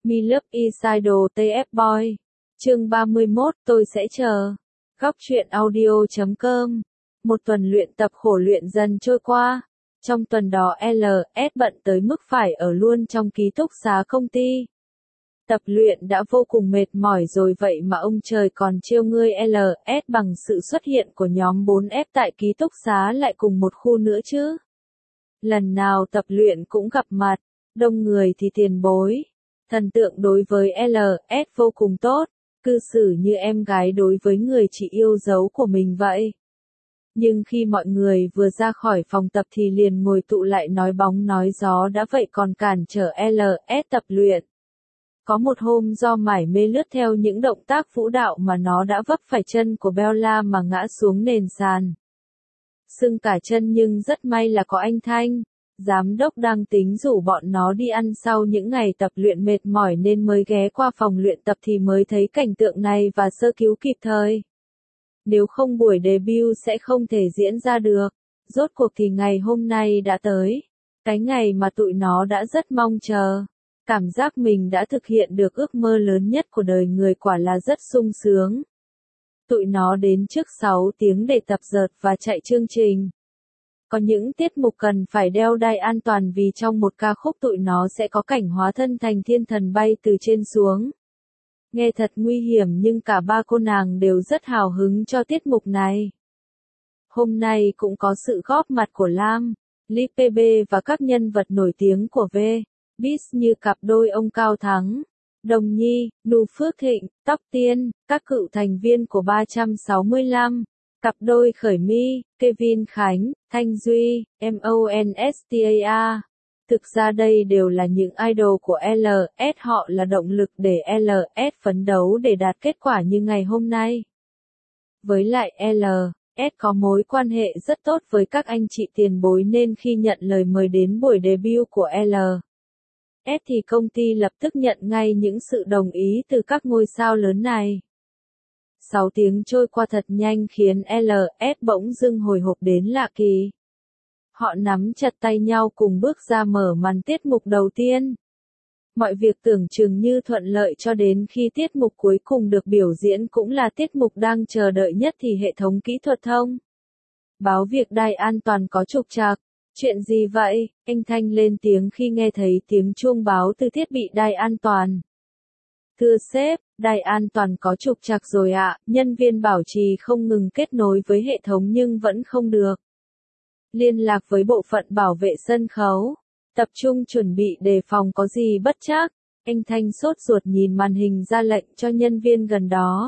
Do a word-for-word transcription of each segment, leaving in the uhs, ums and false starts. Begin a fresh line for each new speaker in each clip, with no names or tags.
Me Love Idol tê ép Boy. Chương ba mươi mốt, tôi sẽ chờ. Góc truyện audio chấm com. Một tuần luyện tập khổ luyện dần trôi qua. Trong tuần đó lờ ét bận tới mức phải ở luôn trong ký túc xá công ty. Tập luyện đã vô cùng mệt mỏi rồi vậy mà ông trời còn trêu ngươi lờ ét bằng sự xuất hiện của nhóm bốn ép tại ký túc xá lại cùng một khu nữa chứ. Lần nào tập luyện cũng gặp mặt, đông người thì tiền bối. Thần tượng đối với lờ ét vô cùng tốt, cư xử như em gái đối với người chị yêu dấu của mình vậy. Nhưng khi mọi người vừa ra khỏi phòng tập thì liền ngồi tụ lại nói bóng nói gió đã vậy còn cản trở lờ ét tập luyện. Có một hôm do mải mê lướt theo những động tác vũ đạo mà nó đã vấp phải chân của Bella mà ngã xuống nền sàn. Sưng cả chân nhưng rất may là có anh Thanh. Giám đốc đang tính rủ bọn nó đi ăn sau những ngày tập luyện mệt mỏi nên mới ghé qua phòng luyện tập thì mới thấy cảnh tượng này và sơ cứu kịp thời. Nếu không buổi debut sẽ không thể diễn ra được. Rốt cuộc thì ngày hôm nay đã tới. Cái ngày mà tụi nó đã rất mong chờ. Cảm giác mình đã thực hiện được ước mơ lớn nhất của đời người quả là rất sung sướng. Tụi nó đến trước sáu tiếng để tập dượt và chạy chương trình. Có những tiết mục cần phải đeo đai an toàn vì trong một ca khúc tụi nó sẽ có cảnh hóa thân thành thiên thần bay từ trên xuống. Nghe thật nguy hiểm nhưng cả ba cô nàng đều rất hào hứng cho tiết mục này. Hôm nay cũng có sự góp mặt của Lam, Ly pê bê và các nhân vật nổi tiếng của V-Biz như cặp đôi ông Cao Thắng, Đồng Nhi, Nụ Phước Thịnh, Tóc Tiên, các cựu thành viên của ba trăm sáu mươi lăm. Cặp đôi Khởi My, Kevin Khánh, Thanh Duy, Monsta. Thực ra đây đều là những idol của lờ ét, họ là động lực để lờ ét phấn đấu để đạt kết quả như ngày hôm nay. Với lại lờ ét có mối quan hệ rất tốt với các anh chị tiền bối nên khi nhận lời mời đến buổi debut của lờ ét thì công ty lập tức nhận ngay những sự đồng ý từ các ngôi sao lớn này. Sáu tiếng trôi qua thật nhanh khiến lờ ét bỗng dưng hồi hộp đến lạ kỳ. Họ nắm chặt tay nhau cùng bước ra mở màn tiết mục đầu tiên. Mọi việc tưởng chừng như thuận lợi cho đến khi tiết mục cuối cùng được biểu diễn cũng là tiết mục đang chờ đợi nhất thì hệ thống kỹ thuật thông báo việc đai an toàn có trục trặc. Chuyện gì vậy? Anh Thanh lên tiếng khi nghe thấy tiếng chuông báo từ thiết bị đai an toàn. Thưa sếp, đài an toàn có trục trặc rồi ạ, nhân viên bảo trì không ngừng kết nối với hệ thống nhưng vẫn không được. Liên lạc với bộ phận bảo vệ sân khấu. Tập trung chuẩn bị đề phòng có gì bất trắc. Anh Thanh sốt ruột nhìn màn hình ra lệnh cho nhân viên gần đó.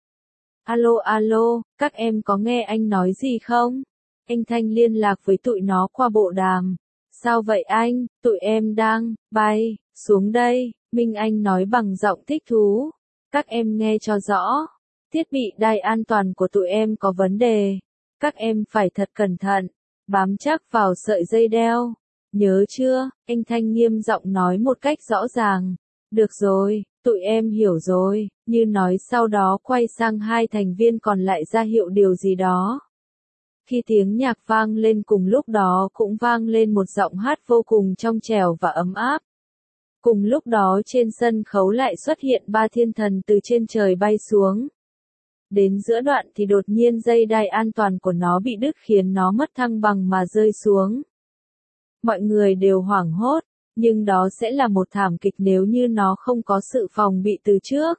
Alo alo, các em có nghe anh nói gì không? Anh Thanh liên lạc với tụi nó qua bộ đàm. Sao vậy anh, tụi em đang bay xuống đây. Minh Anh nói bằng giọng thích thú. Các em nghe cho rõ. Thiết bị đai an toàn của tụi em có vấn đề. Các em phải thật cẩn thận. Bám chắc vào sợi dây đeo. Nhớ chưa? Anh Thanh nghiêm giọng nói một cách rõ ràng. Được rồi, tụi em hiểu rồi. Như nói sau đó quay sang hai thành viên còn lại ra hiệu điều gì đó. Khi tiếng nhạc vang lên cùng lúc đó cũng vang lên một giọng hát vô cùng trong trẻo và ấm áp. Cùng lúc đó trên sân khấu lại xuất hiện ba thiên thần từ trên trời bay xuống. Đến giữa đoạn thì đột nhiên dây đai an toàn của nó bị đứt khiến nó mất thăng bằng mà rơi xuống. Mọi người đều hoảng hốt, nhưng đó sẽ là một thảm kịch nếu như nó không có sự phòng bị từ trước.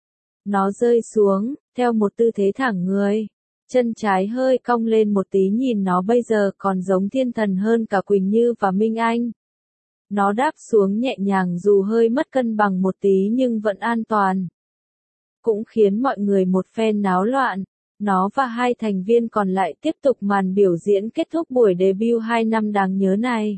Nó rơi xuống, theo một tư thế thẳng người. Chân trái hơi cong lên một tí nhìn nó bây giờ còn giống thiên thần hơn cả Quỳnh Như và Minh Anh. Nó đáp xuống nhẹ nhàng dù hơi mất cân bằng một tí nhưng vẫn an toàn. Cũng khiến mọi người một phen náo loạn. Nó và hai thành viên còn lại tiếp tục màn biểu diễn kết thúc buổi debut hai năm đáng nhớ này.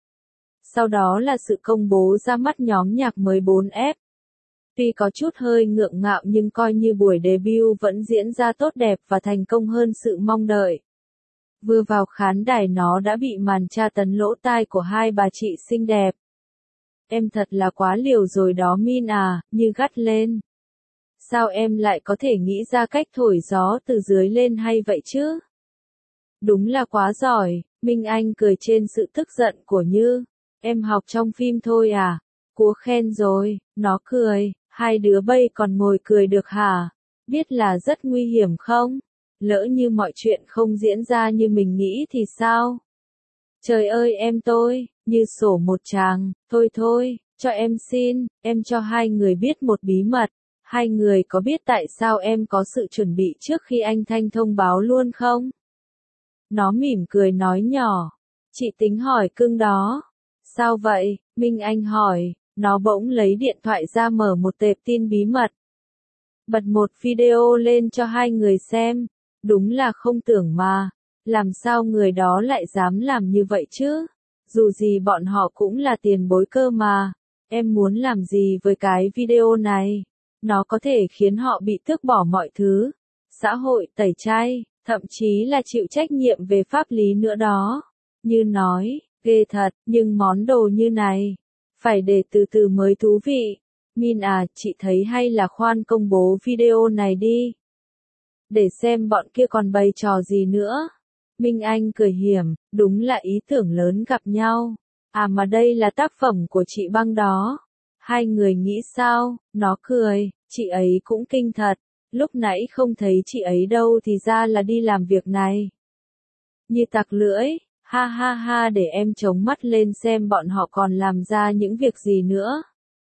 Sau đó là sự công bố ra mắt nhóm nhạc mới bốn ép. Tuy có chút hơi ngượng ngạo nhưng coi như buổi debut vẫn diễn ra tốt đẹp và thành công hơn sự mong đợi. Vừa vào khán đài nó đã bị màn tra tấn lỗ tai của hai bà chị xinh đẹp. Em thật là quá liều rồi đó Min à, như gắt lên. Sao em lại có thể nghĩ ra cách thổi gió từ dưới lên hay vậy chứ? Đúng là quá giỏi, Minh Anh cười trên sự tức giận của Như. Em học trong phim thôi à? Cúa khen rồi, nó cười, hai đứa bây còn ngồi cười được hả? Biết là rất nguy hiểm không? Lỡ như mọi chuyện không diễn ra như mình nghĩ thì sao? Trời ơi em tôi, như sổ một tràng, thôi thôi, cho em xin, em cho hai người biết một bí mật. Hai người có biết tại sao em có sự chuẩn bị trước khi anh Thanh thông báo luôn không? Nó mỉm cười nói nhỏ. Chị tính hỏi cưng đó. Sao vậy? Minh Anh hỏi. Nó bỗng lấy điện thoại ra mở một tệp tin bí mật. Bật một video lên cho hai người xem. Đúng là không tưởng mà. Làm sao người đó lại dám làm như vậy chứ? Dù gì bọn họ cũng là tiền bối cơ mà. Em muốn làm gì với cái video này? Nó có thể khiến họ bị tước bỏ mọi thứ. Xã hội tẩy chay, thậm chí là chịu trách nhiệm về pháp lý nữa đó. Như nói, ghê thật, nhưng món đồ như này, phải để từ từ mới thú vị. Min à, chị thấy hay là khoan công bố video này đi. Để xem bọn kia còn bày trò gì nữa. Minh Anh cười hiểm, đúng là ý tưởng lớn gặp nhau. À mà đây là tác phẩm của chị Băng đó. Hai người nghĩ sao? Nó cười, chị ấy cũng kinh thật. Lúc nãy không thấy chị ấy đâu thì ra là đi làm việc này. Như tặc lưỡi, ha ha ha để em chống mắt lên xem bọn họ còn làm ra những việc gì nữa.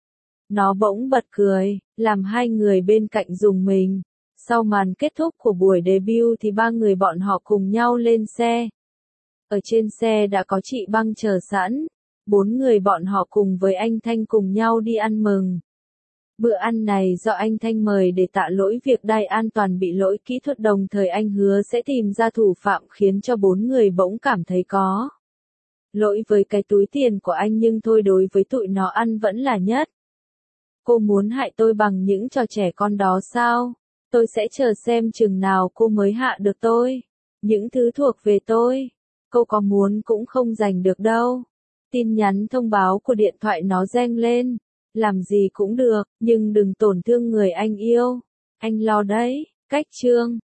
Nó bỗng bật cười, làm hai người bên cạnh rùng mình. Sau màn kết thúc của buổi debut thì ba người bọn họ cùng nhau lên xe. Ở trên xe đã có chị Băng chờ sẵn. Bốn người bọn họ cùng với anh Thanh cùng nhau đi ăn mừng. Bữa ăn này do anh Thanh mời để tạ lỗi việc đai an toàn bị lỗi kỹ thuật, đồng thời anh hứa sẽ tìm ra thủ phạm, khiến cho bốn người bỗng cảm thấy có lỗi với cái túi tiền của anh, nhưng thôi đối với tụi nó ăn vẫn là nhất. Cô muốn hại tôi bằng những trò trẻ con đó sao? Tôi sẽ chờ xem chừng nào cô mới hạ được tôi. Những thứ thuộc về tôi, cô có muốn cũng không giành được đâu. Tin nhắn thông báo của điện thoại nó reng lên. Làm gì cũng được, nhưng đừng tổn thương người anh yêu. Anh lo đấy. Cách chương